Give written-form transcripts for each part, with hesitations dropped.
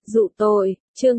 Dụ tội, chương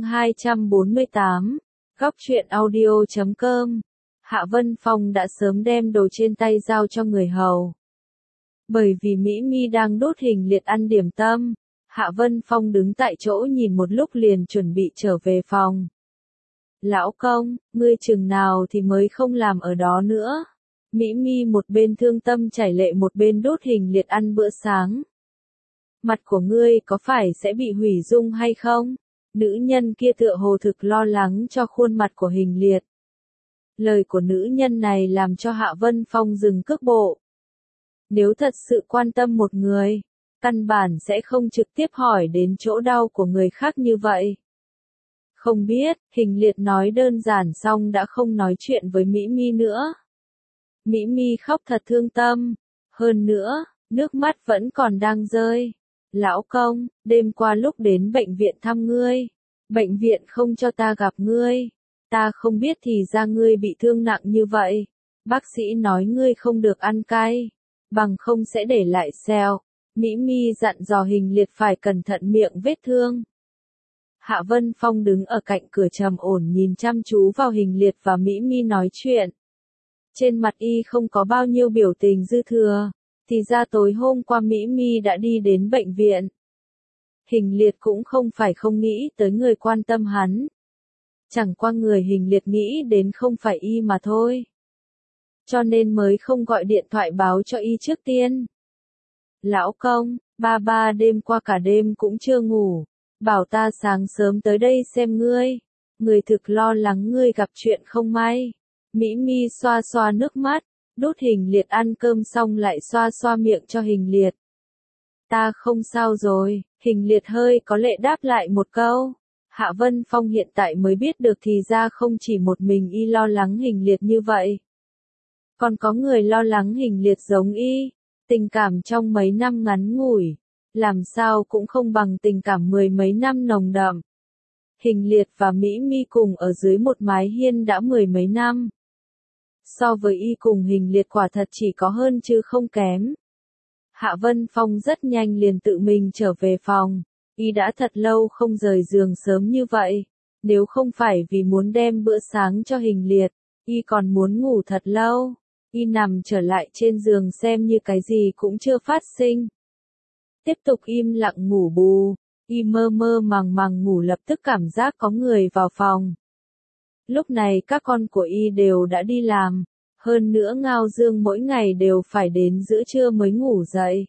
248, góc truyện audio.com. Hạ Vân Phong đã sớm đem đồ trên tay giao cho người hầu. Bởi vì Mỹ Mi đang đốt hình liệt ăn điểm tâm, Hạ Vân Phong đứng tại chỗ nhìn một lúc liền chuẩn bị trở về phòng. Lão công, ngươi chừng nào thì mới không làm ở đó nữa. Mỹ Mi một bên thương tâm chảy lệ một bên đốt hình liệt ăn bữa sáng. Mặt của ngươi có phải sẽ bị hủy dung hay không? Nữ nhân kia tựa hồ thực lo lắng cho khuôn mặt của hình liệt. Lời của nữ nhân này làm cho Hạ Vân Phong dừng cước bộ. Nếu thật sự quan tâm một người, căn bản sẽ không trực tiếp hỏi đến chỗ đau của người khác như vậy. Không biết, hình liệt nói đơn giản xong đã không nói chuyện với Mỹ Mi nữa. Mỹ Mi khóc thật thương tâm. Hơn nữa, nước mắt vẫn còn đang rơi. Lão công, đêm qua lúc đến bệnh viện thăm ngươi, bệnh viện không cho ta gặp ngươi. Ta không biết thì ra ngươi bị thương nặng như vậy. Bác sĩ nói ngươi không được ăn cay, bằng không sẽ để lại sẹo. Mỹ Mi dặn dò hình liệt phải cẩn thận miệng vết thương. Hạ Vân Phong đứng ở cạnh cửa trầm ổn nhìn chăm chú vào hình liệt và Mỹ Mi nói chuyện. Trên mặt y không có bao nhiêu biểu tình dư thừa. Thì ra tối hôm qua Mỹ Mi đã đi đến bệnh viện. Hình liệt cũng không phải không nghĩ tới người quan tâm hắn. Chẳng qua người hình liệt nghĩ đến không phải y mà thôi. Cho nên mới không gọi điện thoại báo cho y trước tiên. Lão công, ba đêm qua cả đêm cũng chưa ngủ. Bảo ta sáng sớm tới đây xem ngươi. Người thực lo lắng ngươi gặp chuyện không may. Mỹ Mi xoa xoa nước mắt. Đốt hình liệt ăn cơm xong lại xoa xoa miệng cho hình liệt. Ta không sao rồi, hình liệt hơi có lệ đáp lại một câu. Hạ Vân Phong hiện tại mới biết được thì ra không chỉ một mình y lo lắng hình liệt như vậy. Còn có người lo lắng hình liệt giống y. Tình cảm trong mấy năm ngắn ngủi, làm sao cũng không bằng tình cảm mười mấy năm nồng đậm. Hình liệt và Mỹ Mi cùng ở dưới một mái hiên đã mười mấy năm. So với y cùng hình liệt quả thật chỉ có hơn chứ không kém. Hạ Vân Phong rất nhanh liền tự mình trở về phòng. Y đã thật lâu không rời giường sớm như vậy. Nếu không phải vì muốn đem bữa sáng cho hình liệt, y còn muốn ngủ thật lâu. Y nằm trở lại trên giường xem như cái gì cũng chưa phát sinh. Tiếp tục im lặng ngủ bù. Y mơ mơ màng ngủ lập tức cảm giác có người vào phòng. Lúc này các con của y đều đã đi làm, hơn nữa Ngao Dương mỗi ngày đều phải đến giữa trưa mới ngủ dậy.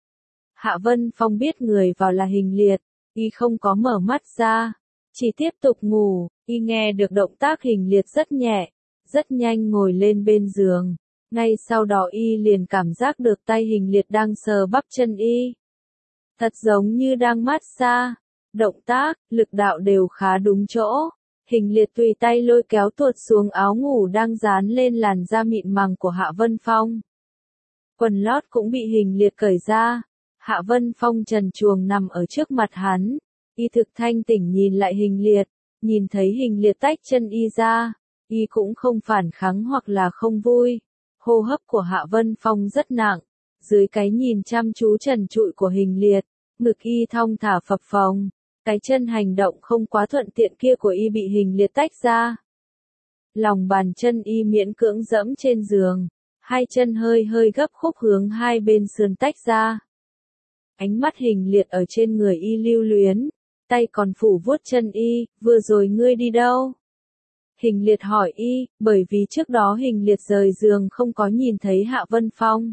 Hạ Vân Phong biết người vào là hình liệt, y không có mở mắt ra, chỉ tiếp tục ngủ. Y nghe được động tác hình liệt rất nhẹ, rất nhanh ngồi lên bên giường. Ngay sau đó y liền cảm giác được tay hình liệt đang sờ bắp chân y. Thật giống như đang massage, động tác, lực đạo đều khá đúng chỗ. Hình liệt tùy tay lôi kéo tuột xuống áo ngủ đang dán lên làn da mịn màng của Hạ Vân Phong. Quần lót cũng bị hình liệt cởi ra. Hạ Vân Phong trần truồng nằm ở trước mặt hắn. Y thực thanh tỉnh nhìn lại hình liệt. Nhìn thấy hình liệt tách chân y ra. Y cũng không phản kháng hoặc là không vui. Hô hấp của Hạ Vân Phong rất nặng. Dưới cái nhìn chăm chú trần trụi của hình liệt, ngực y thong thả phập phồng. Cái chân hành động không quá thuận tiện kia của y bị hình liệt tách ra. Lòng bàn chân y miễn cưỡng dẫm trên giường. Hai chân hơi gấp khúc hướng hai bên sườn tách ra. Ánh mắt hình liệt ở trên người y lưu luyến. Tay còn phủ vuốt chân y, vừa rồi ngươi đi đâu? Hình liệt hỏi y, bởi vì trước đó hình liệt rời giường không có nhìn thấy Hạ Vân Phong.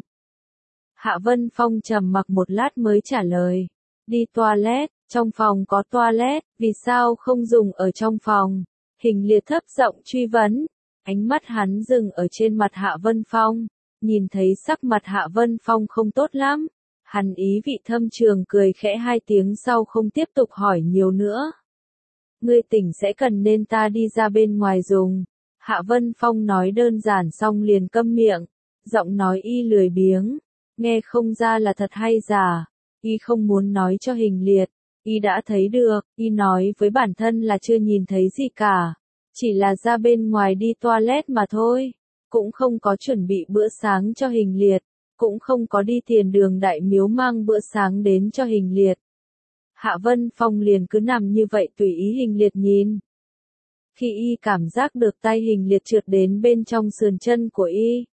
Hạ Vân Phong trầm mặc một lát mới trả lời. Đi toilet. Trong phòng có toilet, vì sao không dùng ở trong phòng? Hình liệt thấp giọng truy vấn. Ánh mắt hắn dừng ở trên mặt Hạ Vân Phong. Nhìn thấy sắc mặt Hạ Vân Phong không tốt lắm. Hắn ý vị thâm trường cười khẽ hai tiếng sau không tiếp tục hỏi nhiều nữa. Ngươi tỉnh sẽ cần nên ta đi ra bên ngoài dùng. Hạ Vân Phong nói đơn giản xong liền câm miệng. Giọng nói y lười biếng. Nghe không ra là thật hay giả. Y không muốn nói cho hình liệt. Y đã thấy được, y nói với bản thân là chưa nhìn thấy gì cả. Chỉ là ra bên ngoài đi toilet mà thôi. Cũng không có chuẩn bị bữa sáng cho hình liệt. Cũng không có đi tiền đường đại miếu mang bữa sáng đến cho hình liệt. Hạ Vân Phong liền cứ nằm như vậy tùy ý Hình Liệt nhìn. Khi y cảm giác được tay Hình Liệt trượt đến bên trong sườn chân của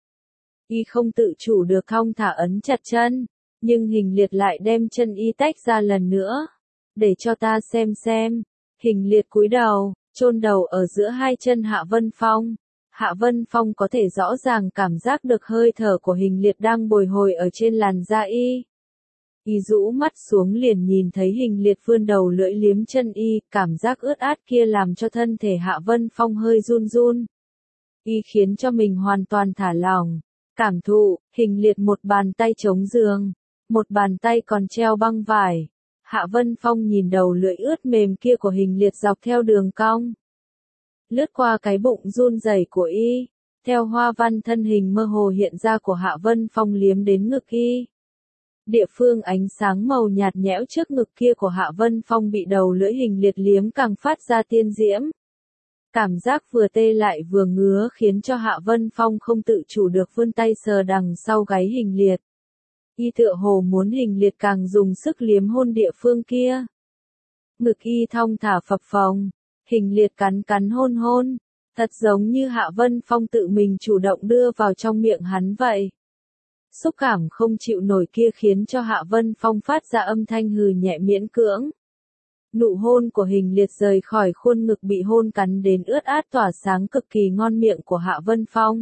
y không tự chủ được thong thả ấn chặt chân, nhưng Hình Liệt lại đem chân y tách ra lần nữa. Để cho ta xem. Hình Liệt cúi đầu, chôn đầu ở giữa hai chân Hạ Vân Phong. Hạ Vân Phong có thể rõ ràng cảm giác được hơi thở của Hình Liệt đang bồi hồi ở trên làn da y. Y rũ mắt xuống liền nhìn thấy Hình Liệt vươn đầu lưỡi liếm chân y, cảm giác ướt át kia làm cho thân thể Hạ Vân Phong hơi run run. Y khiến cho mình hoàn toàn thả lỏng, cảm thụ. Hình Liệt một bàn tay chống giường, một bàn tay còn treo băng vải. Hạ Vân Phong nhìn đầu lưỡi ướt mềm kia của Hình Liệt dọc theo đường cong, lướt qua cái bụng run rẩy của y, theo hoa văn thân hình mơ hồ hiện ra của Hạ Vân Phong liếm đến ngực y. Địa phương ánh sáng màu nhạt nhẽo trước ngực kia của Hạ Vân Phong bị đầu lưỡi Hình Liệt liếm càng phát ra tiên diễm. Cảm giác vừa tê lại vừa ngứa khiến cho Hạ Vân Phong không tự chủ được vươn tay sờ đằng sau gáy Hình Liệt. Y tựa hồ muốn Hình Liệt càng dùng sức liếm hôn địa phương kia. Ngực y thong thả phập phồng, Hình Liệt cắn hôn, thật giống như Hạ Vân Phong tự mình chủ động đưa vào trong miệng hắn vậy. Xúc cảm không chịu nổi kia khiến cho Hạ Vân Phong phát ra âm thanh hừ nhẹ miễn cưỡng. Nụ hôn của Hình Liệt rời khỏi khuôn ngực bị hôn cắn đến ướt át tỏa sáng cực kỳ ngon miệng của Hạ Vân Phong.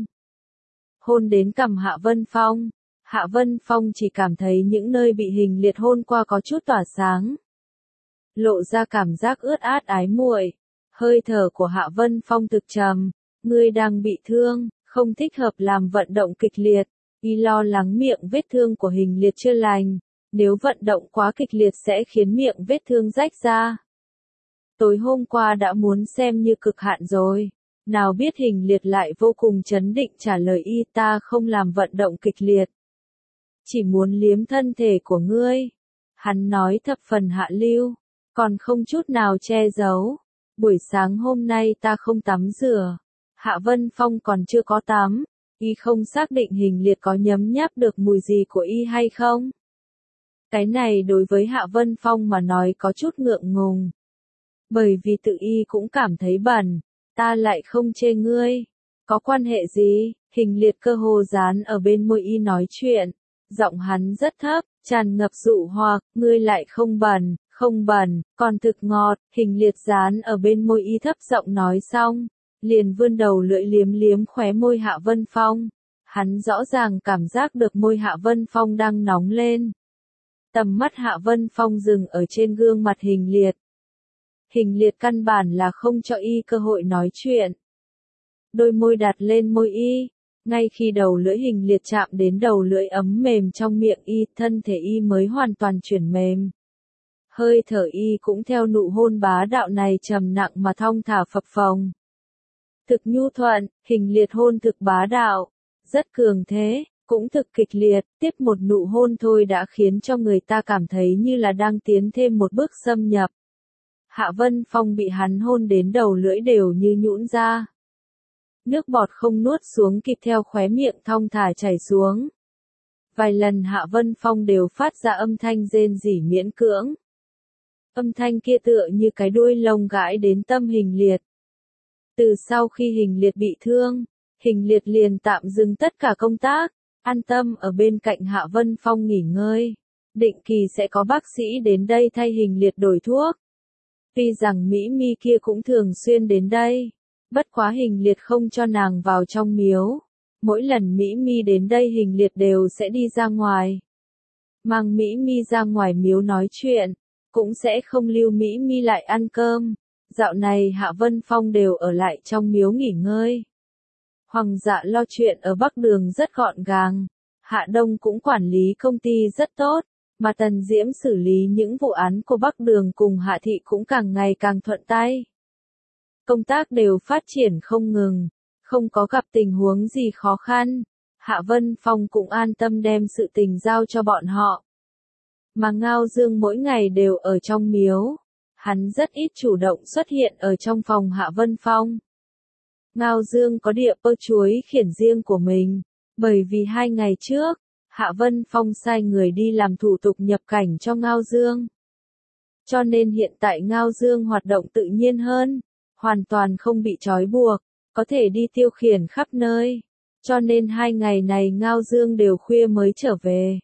Hôn đến cằm Hạ Vân Phong. Hạ Vân Phong chỉ cảm thấy những nơi bị Hình Liệt hôn qua có chút tỏa sáng, lộ ra cảm giác ướt át ái muội. Hơi thở của Hạ Vân Phong thực trầm, ngươi đang bị thương, không thích hợp làm vận động kịch liệt. Y lo lắng miệng vết thương của Hình Liệt chưa lành, nếu vận động quá kịch liệt sẽ khiến miệng vết thương rách ra. Tối hôm qua đã muốn xem như cực hạn rồi, nào biết Hình Liệt lại vô cùng trấn định trả lời y, ta không làm vận động kịch liệt, chỉ muốn liếm thân thể của ngươi. Hắn nói thập phần hạ lưu, còn không chút nào che giấu. Buổi sáng hôm nay ta không tắm rửa. Hạ Vân Phong còn chưa có tắm, y không xác định Hình Liệt có nhấm nháp được mùi gì của y hay không. Cái này đối với Hạ Vân Phong mà nói có chút ngượng ngùng. Bởi vì tự y cũng cảm thấy bẩn, ta lại không chê ngươi. Có quan hệ gì? Hình Liệt cơ hồ dán ở bên môi y nói chuyện. Giọng hắn rất thấp, tràn ngập dụ hoặc, ngươi lại không bẩn, còn thực ngọt. Hình Liệt dán ở bên môi y thấp giọng nói xong, liền vươn đầu lưỡi liếm khóe môi Hạ Vân Phong. Hắn rõ ràng cảm giác được môi Hạ Vân Phong đang nóng lên. Tầm mắt Hạ Vân Phong dừng ở trên gương mặt Hình Liệt. Hình Liệt căn bản là không cho y cơ hội nói chuyện. Đôi môi đặt lên môi y. Ngay khi đầu lưỡi Hình Liệt chạm đến đầu lưỡi ấm mềm trong miệng y, thân thể y mới hoàn toàn chuyển mềm. Hơi thở y cũng theo nụ hôn bá đạo này trầm nặng mà thong thả phập phồng. Thực nhu thuận, Hình Liệt hôn thực bá đạo, rất cường thế, cũng thực kịch liệt, tiếp một nụ hôn thôi đã khiến cho người ta cảm thấy như là đang tiến thêm một bước xâm nhập. Hạ Vân Phong bị hắn hôn đến đầu lưỡi đều như nhũn ra. Nước bọt không nuốt xuống kịp theo khóe miệng thong thả chảy xuống. Vài lần Hạ Vân Phong đều phát ra âm thanh rên rỉ miễn cưỡng. Âm thanh kia tựa như cái đuôi lông gãi đến tâm Hình Liệt. Từ sau khi Hình Liệt bị thương, Hình Liệt liền tạm dừng tất cả công tác, an tâm ở bên cạnh Hạ Vân Phong nghỉ ngơi. Định kỳ sẽ có bác sĩ đến đây thay Hình Liệt đổi thuốc. Tuy rằng Mỹ Mi kia cũng thường xuyên đến đây, bất quá Hình Liệt không cho nàng vào trong miếu. Mỗi lần Mỹ Mi đến đây Hình Liệt đều sẽ đi ra ngoài. Mang Mỹ Mi ra ngoài miếu nói chuyện, cũng sẽ không lưu Mỹ Mi lại ăn cơm. Dạo này Hạ Vân Phong đều ở lại trong miếu nghỉ ngơi. Hoàng Dạ lo chuyện ở Bắc Đường rất gọn gàng. Hạ Đông cũng quản lý công ty rất tốt, mà Tần Diễm xử lý những vụ án của Bắc Đường cùng Hạ Thị cũng càng ngày càng thuận tay. Công tác đều phát triển không ngừng, không có gặp tình huống gì khó khăn. Hạ Vân Phong cũng an tâm đem sự tình giao cho bọn họ. Mà Ngao Dương mỗi ngày đều ở trong miếu. Hắn rất ít chủ động xuất hiện ở trong phòng Hạ Vân Phong. Ngao Dương có địa ơ chuối khiển riêng của mình, bởi vì 2 ngày trước, Hạ Vân Phong sai người đi làm thủ tục nhập cảnh cho Ngao Dương. Cho nên hiện tại Ngao Dương hoạt động tự nhiên hơn, hoàn toàn không bị trói buộc, có thể đi tiêu khiển khắp nơi. Cho nên 2 ngày này Ngao Dương đều khuya mới trở về.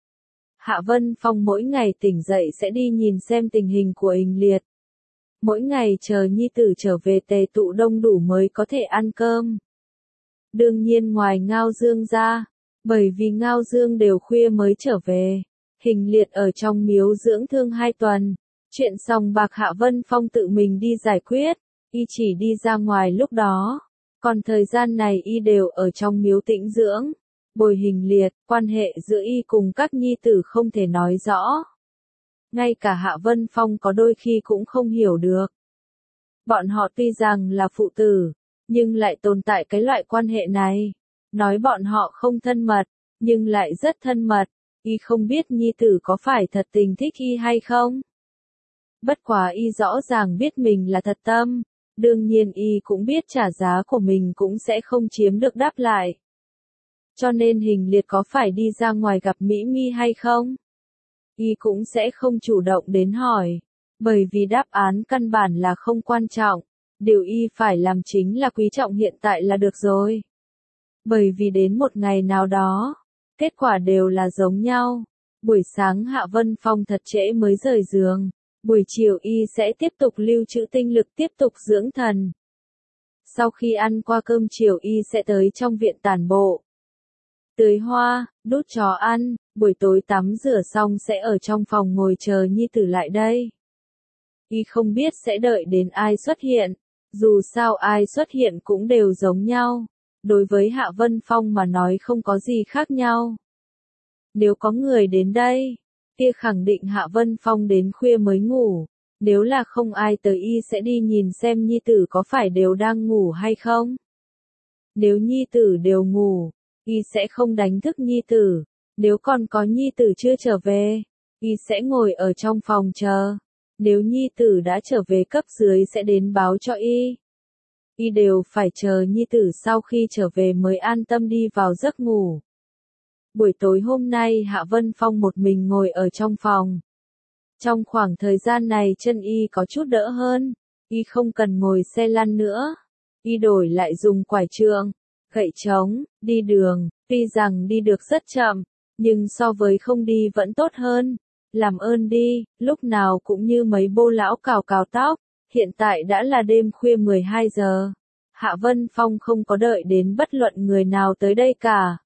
Hạ Vân Phong mỗi ngày tỉnh dậy sẽ đi nhìn xem tình hình của Hình Liệt. Mỗi ngày chờ nhi tử trở về tề tụ đông đủ mới có thể ăn cơm. Đương nhiên ngoài Ngao Dương ra, bởi vì Ngao Dương đều khuya mới trở về, Hình Liệt ở trong miếu dưỡng thương 2 tuần. Chuyện sòng bạc Hạ Vân Phong tự mình đi giải quyết, y chỉ đi ra ngoài lúc đó. Còn thời gian này y đều ở trong miếu tĩnh dưỡng. Bồi Hình Liệt, quan hệ giữa y cùng các nhi tử không thể nói rõ. Ngay cả Hạ Vân Phong có đôi khi cũng không hiểu được. Bọn họ tuy rằng là phụ tử, nhưng lại tồn tại cái loại quan hệ này. Nói bọn họ không thân mật, nhưng lại rất thân mật. Y không biết nhi tử có phải thật tình thích y hay không. Bất quá y rõ ràng biết mình là thật tâm. Đương nhiên y cũng biết trả giá của mình cũng sẽ không chiếm được đáp lại. Cho nên Hình Liệt có phải đi ra ngoài gặp Mỹ Mi hay không? Y cũng sẽ không chủ động đến hỏi. Bởi vì đáp án căn bản là không quan trọng. Điều y phải làm chính là quý trọng hiện tại là được rồi. Bởi vì đến một ngày nào đó, kết quả đều là giống nhau. Buổi sáng Hạ Vân Phong thật trễ mới rời giường. Buổi chiều y sẽ tiếp tục lưu trữ tinh lực tiếp tục dưỡng thần. Sau khi ăn qua cơm chiều y sẽ tới trong viện tản bộ. Tưới hoa, đút chó ăn, buổi tối tắm rửa xong sẽ ở trong phòng ngồi chờ nhi tử lại đây. Y không biết sẽ đợi đến ai xuất hiện, dù sao ai xuất hiện cũng đều giống nhau. Đối với Hạ Vân Phong mà nói không có gì khác nhau. Nếu có người đến đây, kia khẳng định Hạ Vân Phong đến khuya mới ngủ. Nếu là không ai tới y sẽ đi nhìn xem nhi tử có phải đều đang ngủ hay không. Nếu nhi tử đều ngủ, y sẽ không đánh thức nhi tử. Nếu còn có nhi tử chưa trở về, y sẽ ngồi ở trong phòng chờ. Nếu nhi tử đã trở về cấp dưới sẽ đến báo cho y. Y đều phải chờ nhi tử sau khi trở về mới an tâm đi vào giấc ngủ. Buổi tối hôm nay Hạ Vân Phong một mình ngồi ở trong phòng. Trong khoảng thời gian này chân y có chút đỡ hơn, y không cần ngồi xe lăn nữa. Y đổi lại dùng quải trượng, gậy trống, đi đường, tuy rằng đi được rất chậm, nhưng so với không đi vẫn tốt hơn. Làm ơn đi, lúc nào cũng như mấy bô lão cào cào tóc, hiện tại đã là đêm khuya 12 giờ. Hạ Vân Phong không có đợi đến bất luận người nào tới đây cả.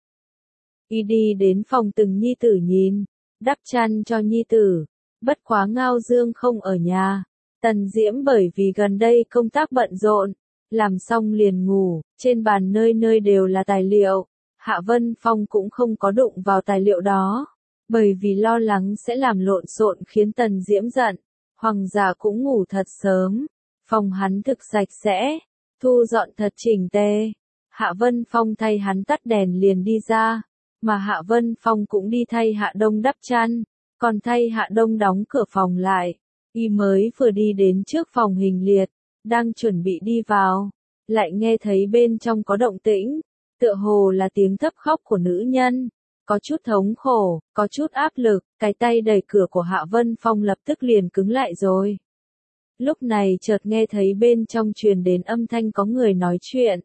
Y đi đến phòng từng nhi tử nhìn, đắp chăn cho nhi tử. Bất quá Ngao Dương không ở nhà. Tần Diễm bởi vì gần đây công tác bận rộn, làm xong liền ngủ, trên bàn nơi nơi đều là tài liệu. Hạ Vân Phong cũng không có đụng vào tài liệu đó, bởi vì lo lắng sẽ làm lộn xộn khiến Tần Diễm giận. Hoàng giả cũng ngủ thật sớm, phòng hắn thực sạch sẽ, thu dọn thật chỉnh tề. Hạ Vân Phong thay hắn tắt đèn liền đi ra, mà Hạ Vân Phong cũng đi thay Hạ Đông đắp chăn, còn thay Hạ Đông đóng cửa phòng lại. Y mới vừa đi đến trước phòng Hình Liệt, đang chuẩn bị đi vào, lại nghe thấy bên trong có động tĩnh, tựa hồ là tiếng thấp khóc của nữ nhân, có chút thống khổ, có chút áp lực, cái tay đẩy cửa của Hạ Vân Phong lập tức liền cứng lại rồi. Lúc này chợt nghe thấy bên trong truyền đến âm thanh có người nói chuyện.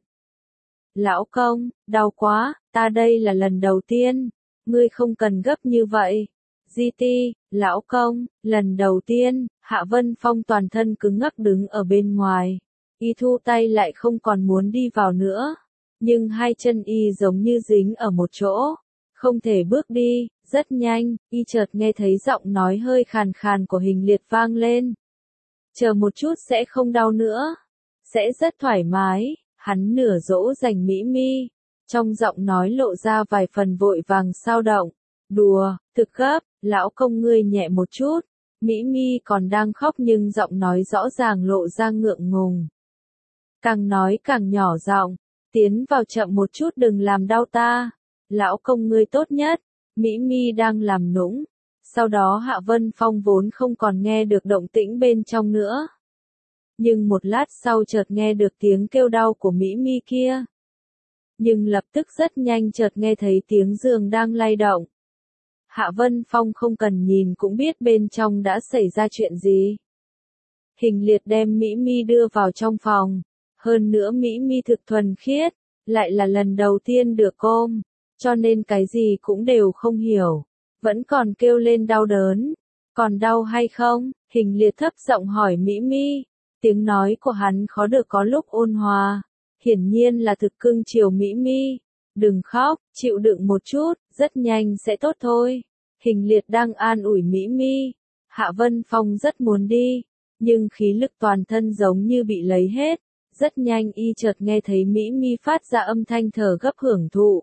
Lão công, đau quá, ta đây là lần đầu tiên, ngươi không cần gấp như vậy. GT, lão công, lần đầu tiên, Hạ Vân Phong toàn thân cứng ngắc đứng ở bên ngoài. Y thu tay lại không còn muốn đi vào nữa. Nhưng hai chân y giống như dính ở một chỗ. Không thể bước đi, rất nhanh, y chợt nghe thấy giọng nói hơi khàn khàn của Hình Liệt vang lên. Chờ một chút sẽ không đau nữa. Sẽ rất thoải mái, hắn nửa dỗ dành Mỹ Mi. Trong giọng nói lộ ra vài phần vội vàng sao động. Đùa, thực gấp, lão công ngươi nhẹ một chút. Mỹ Mi còn đang khóc nhưng giọng nói rõ ràng lộ ra ngượng ngùng. Càng nói càng nhỏ giọng, tiến vào chậm một chút đừng làm đau ta. Lão công ngươi tốt nhất. Mỹ Mi đang làm nũng. Sau đó Hạ Vân Phong vốn không còn nghe được động tĩnh bên trong nữa. Nhưng một lát sau chợt nghe được tiếng kêu đau của Mỹ Mi kia. Nhưng lập tức rất nhanh chợt nghe thấy tiếng giường đang lay động. Hạ Vân Phong không cần nhìn cũng biết bên trong đã xảy ra chuyện gì. Hình Liệt đem Mỹ Mi đưa vào trong phòng. Hơn nữa Mỹ Mi thực thuần khiết, lại là lần đầu tiên được ôm, cho nên cái gì cũng đều không hiểu. Vẫn còn kêu lên đau đớn. Còn đau hay không? Hình Liệt thấp giọng hỏi Mỹ Mi. Tiếng nói của hắn khó được có lúc ôn hòa. Hiển nhiên là thực cưng chiều Mỹ Mi. Đừng khóc, chịu đựng một chút, rất nhanh sẽ tốt thôi. Hình Liệt đang an ủi Mỹ Mi. Hạ Vân Phong rất muốn đi, nhưng khí lực toàn thân giống như bị lấy hết. Rất nhanh y chợt nghe thấy Mỹ Mi phát ra âm thanh thở gấp hưởng thụ.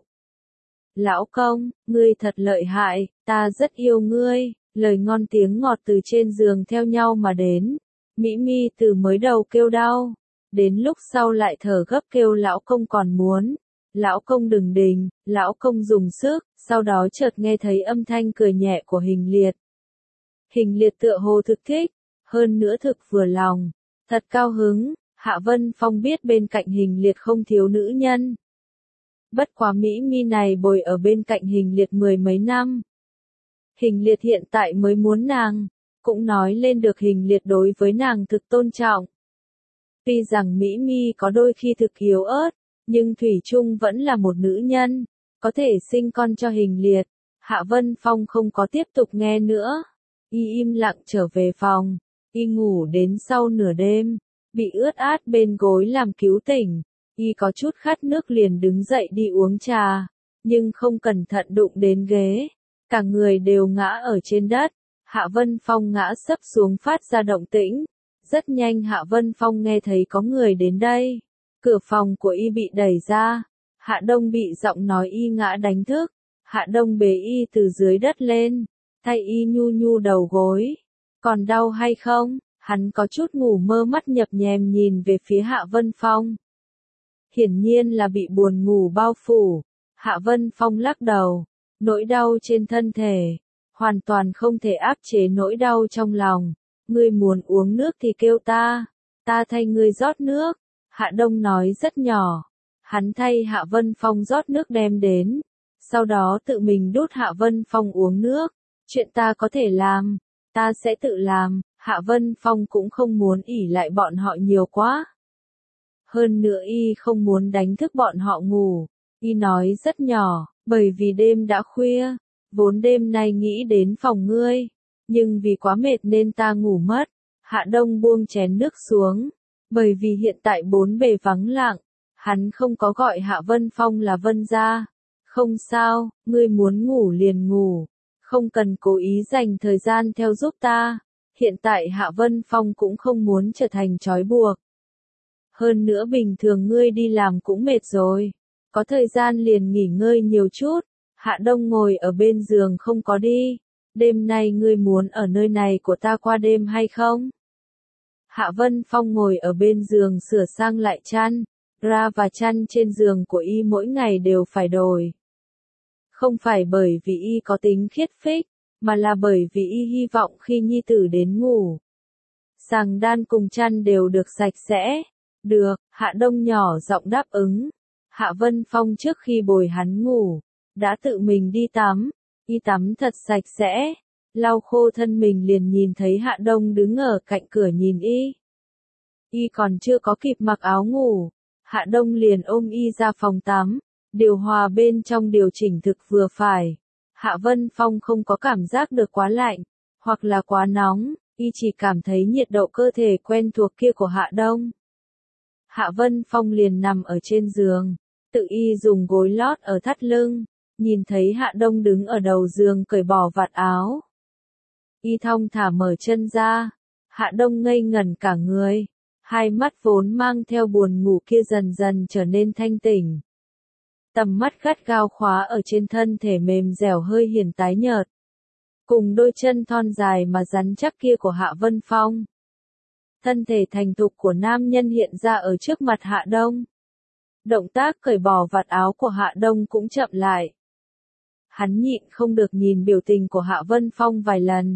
Lão công, ngươi thật lợi hại, ta rất yêu ngươi. Lời ngon tiếng ngọt từ trên giường theo nhau mà đến. Mỹ Mi từ mới đầu kêu đau, đến lúc sau lại thở gấp kêu lão công còn muốn. Lão công đừng đình, lão công dùng sức, sau đó chợt nghe thấy âm thanh cười nhẹ của Hình Liệt. Hình Liệt tựa hồ thực thích, hơn nữa thực vừa lòng, thật cao hứng. Hạ Vân Phong biết bên cạnh Hình Liệt không thiếu nữ nhân. Bất quá Mỹ Mi này bồi ở bên cạnh Hình Liệt mười mấy năm. Hình Liệt hiện tại mới muốn nàng, cũng nói lên được Hình Liệt đối với nàng thực tôn trọng. Tuy rằng Mỹ Mi có đôi khi thực yếu ớt, nhưng thủy chung vẫn là một nữ nhân, có thể sinh con cho Hình Liệt. Hạ Vân Phong không có tiếp tục nghe nữa, y im lặng trở về phòng, y ngủ đến sau nửa đêm, bị ướt át bên gối làm cứu tỉnh, y có chút khát nước liền đứng dậy đi uống trà, nhưng không cẩn thận đụng đến ghế, cả người đều ngã ở trên đất. Hạ Vân Phong ngã sấp xuống phát ra động tĩnh, rất nhanh Hạ Vân Phong nghe thấy có người đến đây. Cửa phòng của y bị đẩy ra, Hạ Đông bị giọng nói y ngã đánh thức, Hạ Đông bế y từ dưới đất lên, thay y nhu nhu đầu gối. Còn đau hay không? Hắn có chút ngủ mơ mắt nhập nhèm nhìn về phía Hạ Vân Phong. Hiển nhiên là bị buồn ngủ bao phủ. Hạ Vân Phong lắc đầu, nỗi đau trên thân thể, hoàn toàn không thể áp chế nỗi đau trong lòng. Ngươi muốn uống nước thì kêu ta thay ngươi rót nước. Hạ Đông nói rất nhỏ, hắn thay Hạ Vân Phong rót nước đem đến, sau đó tự mình đút Hạ Vân Phong uống nước. Chuyện ta có thể làm, ta sẽ tự làm. Hạ Vân Phong cũng không muốn ỷ lại bọn họ nhiều quá. Hơn nữa y không muốn đánh thức bọn họ ngủ. Y nói rất nhỏ, bởi vì đêm đã khuya, vốn đêm nay nghĩ đến phòng ngươi, nhưng vì quá mệt nên ta ngủ mất. Hạ Đông buông chén nước xuống, bởi vì hiện tại bốn bề vắng lặng, hắn không có gọi Hạ Vân Phong là Vân gia. Không sao, ngươi muốn ngủ liền ngủ, không cần cố ý dành thời gian theo giúp ta. Hiện tại Hạ Vân Phong cũng không muốn trở thành trói buộc. Hơn nữa bình thường ngươi đi làm cũng mệt rồi, có thời gian liền nghỉ ngơi nhiều chút. Hạ Đông ngồi ở bên giường không có đi. Đêm nay ngươi muốn ở nơi này của ta qua đêm hay không? Hạ Vân Phong ngồi ở bên giường sửa sang lại chăn, ra và chăn trên giường của y mỗi ngày đều phải đổi. Không phải bởi vì y có tính khiết phích, mà là bởi vì y hy vọng khi nhi tử đến ngủ, sàng đan cùng chăn đều được sạch sẽ. Được, Hạ Đông nhỏ giọng đáp ứng. Hạ Vân Phong trước khi bồi hắn ngủ, đã tự mình đi tắm, y tắm thật sạch sẽ, lau khô thân mình liền nhìn thấy Hạ Đông đứng ở cạnh cửa nhìn y. Y còn chưa có kịp mặc áo ngủ, Hạ Đông liền ôm y ra phòng tắm, điều hòa bên trong điều chỉnh thực vừa phải. Hạ Vân Phong không có cảm giác được quá lạnh, hoặc là quá nóng, y chỉ cảm thấy nhiệt độ cơ thể quen thuộc kia của Hạ Đông. Hạ Vân Phong liền nằm ở trên giường, tự y dùng gối lót ở thắt lưng, nhìn thấy Hạ Đông đứng ở đầu giường cởi bỏ vạt áo. Y thong thả mở chân ra, Hạ Đông ngây ngẩn cả người, hai mắt vốn mang theo buồn ngủ kia dần dần trở nên thanh tỉnh. Tầm mắt gắt gao khóa ở trên thân thể mềm dẻo hơi hiền tái nhợt, cùng đôi chân thon dài mà rắn chắc kia của Hạ Vân Phong. Thân thể thành thục của nam nhân hiện ra ở trước mặt Hạ Đông. Động tác cởi bỏ vạt áo của Hạ Đông cũng chậm lại. Hắn nhịn không được nhìn biểu tình của Hạ Vân Phong vài lần.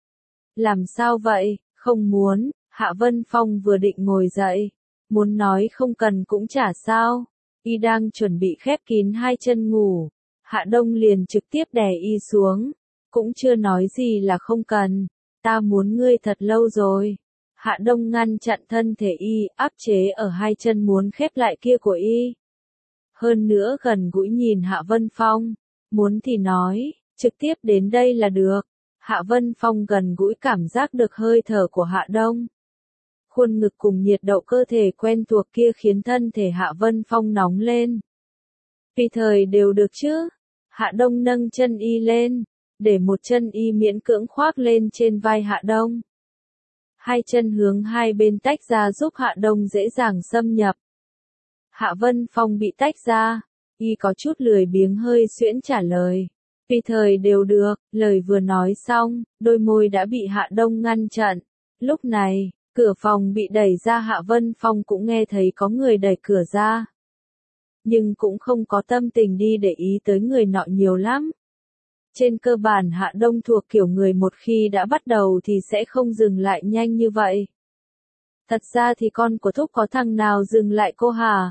Làm sao vậy, không muốn? Hạ Vân Phong vừa định ngồi dậy, muốn nói không cần cũng chả sao. Y đang chuẩn bị khép kín hai chân ngủ, Hạ Đông liền trực tiếp đè y xuống, cũng chưa nói gì là không cần, ta muốn ngươi thật lâu rồi. Hạ Đông ngăn chặn thân thể y, áp chế ở hai chân muốn khép lại kia của y. Hơn nữa gần gũi nhìn Hạ Vân Phong, muốn thì nói, trực tiếp đến đây là được. Hạ Vân Phong gần gũi cảm giác được hơi thở của Hạ Đông. Khuôn ngực cùng nhiệt độ cơ thể quen thuộc kia khiến thân thể Hạ Vân Phong nóng lên. Tùy thời đều được chứ. Hạ Đông nâng chân y lên, để một chân y miễn cưỡng khoác lên trên vai Hạ Đông. Hai chân hướng hai bên tách ra giúp Hạ Đông dễ dàng xâm nhập. Hạ Vân Phong bị tách ra, y có chút lười biếng hơi xuyễn trả lời. Tùy thời đều được, lời vừa nói xong, đôi môi đã bị Hạ Đông ngăn chặn. Lúc này, cửa phòng bị đẩy ra, Hạ Vân Phong cũng nghe thấy có người đẩy cửa ra. Nhưng cũng không có tâm tình đi để ý tới người nọ nhiều lắm. Trên cơ bản Hạ Đông thuộc kiểu người một khi đã bắt đầu thì sẽ không dừng lại nhanh như vậy. Thật ra thì con của thúc có thằng nào dừng lại cô hả?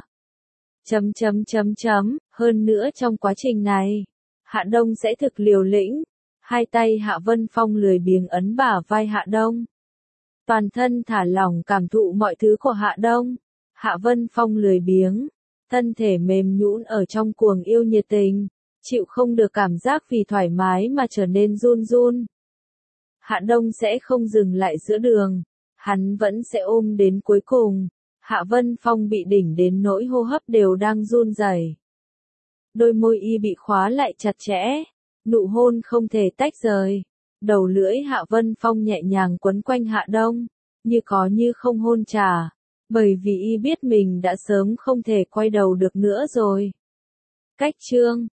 Hơn nữa trong quá trình này, Hạ Đông sẽ thực liều lĩnh. Hai tay Hạ Vân Phong lười biếng ấn bả vai Hạ Đông. Toàn thân thả lỏng cảm thụ mọi thứ của Hạ Đông. Hạ Vân Phong lười biếng, thân thể mềm nhũn ở trong cuồng yêu nhiệt tình, chịu không được cảm giác vì thoải mái mà trở nên run run. Hạ Đông sẽ không dừng lại giữa đường, hắn vẫn sẽ ôm đến cuối cùng. Hạ Vân Phong bị đỉnh đến nỗi hô hấp đều đang run rẩy. Đôi môi y bị khóa lại chặt chẽ, nụ hôn không thể tách rời. Đầu lưỡi Hạ Vân Phong nhẹ nhàng quấn quanh Hạ Đông, như có như không hôn trả, bởi vì y biết mình đã sớm không thể quay đầu được nữa rồi. Cách chương